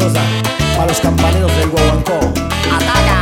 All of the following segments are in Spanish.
Sosa, para los campaneros del Guaguancó. ¡Ataca!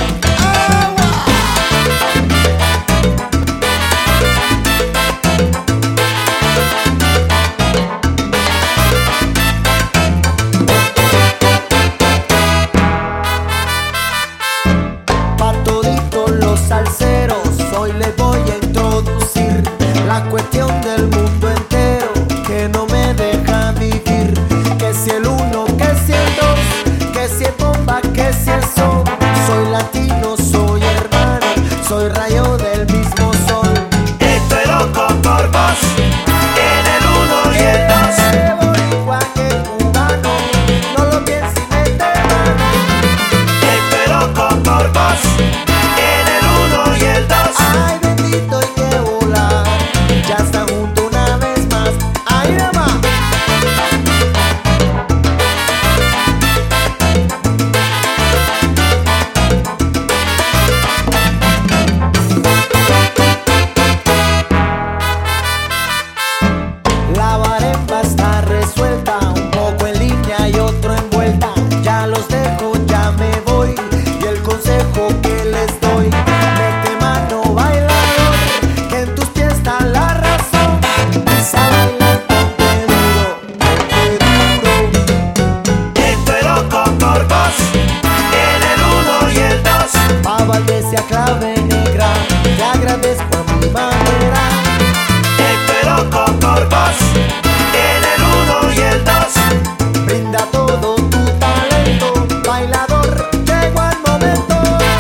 Pa' toditos los salseros, hoy les voy a introducir la cuestión del mundo entero que no me deja vivir. Que si el uno, que si el dos, que si es bomba, que si es sol. Soy latino, soy hermano, soy rayo del mismo sol. Estoy loco por vos, en el uno y el dos. Boricua que cubano, no lo pienses y mete mano. Estoy loco por vos, en el uno y el dos. Ay, bendito, hay que volar, ya están juntos una vez más. Ay, nada más. La baremba está resuelta, un poco en línea y otro en vuelta. Ya los dejo, ya me voy, y el consejo que les doy: mete mano, bailador, que en tus pies está la razón. Pisa, baila, ponte duro, ponte duro. Estoy loco por vos, en el uno y el dos. Pa' Valdés y a Clave Negra, te agradezco a mi manera. Estoy loco por vos, en el uno y el dos. Brinda todo tu talento, bailador, llegó el momento.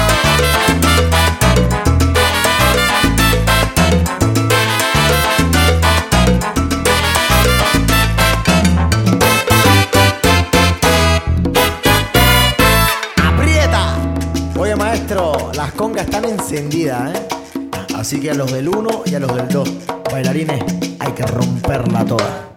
¡Aprieta! Oye, maestro, las congas están encendidas, ¿eh? Así que a los del 1 y a los del 2, bailarines, hay que romperla toda.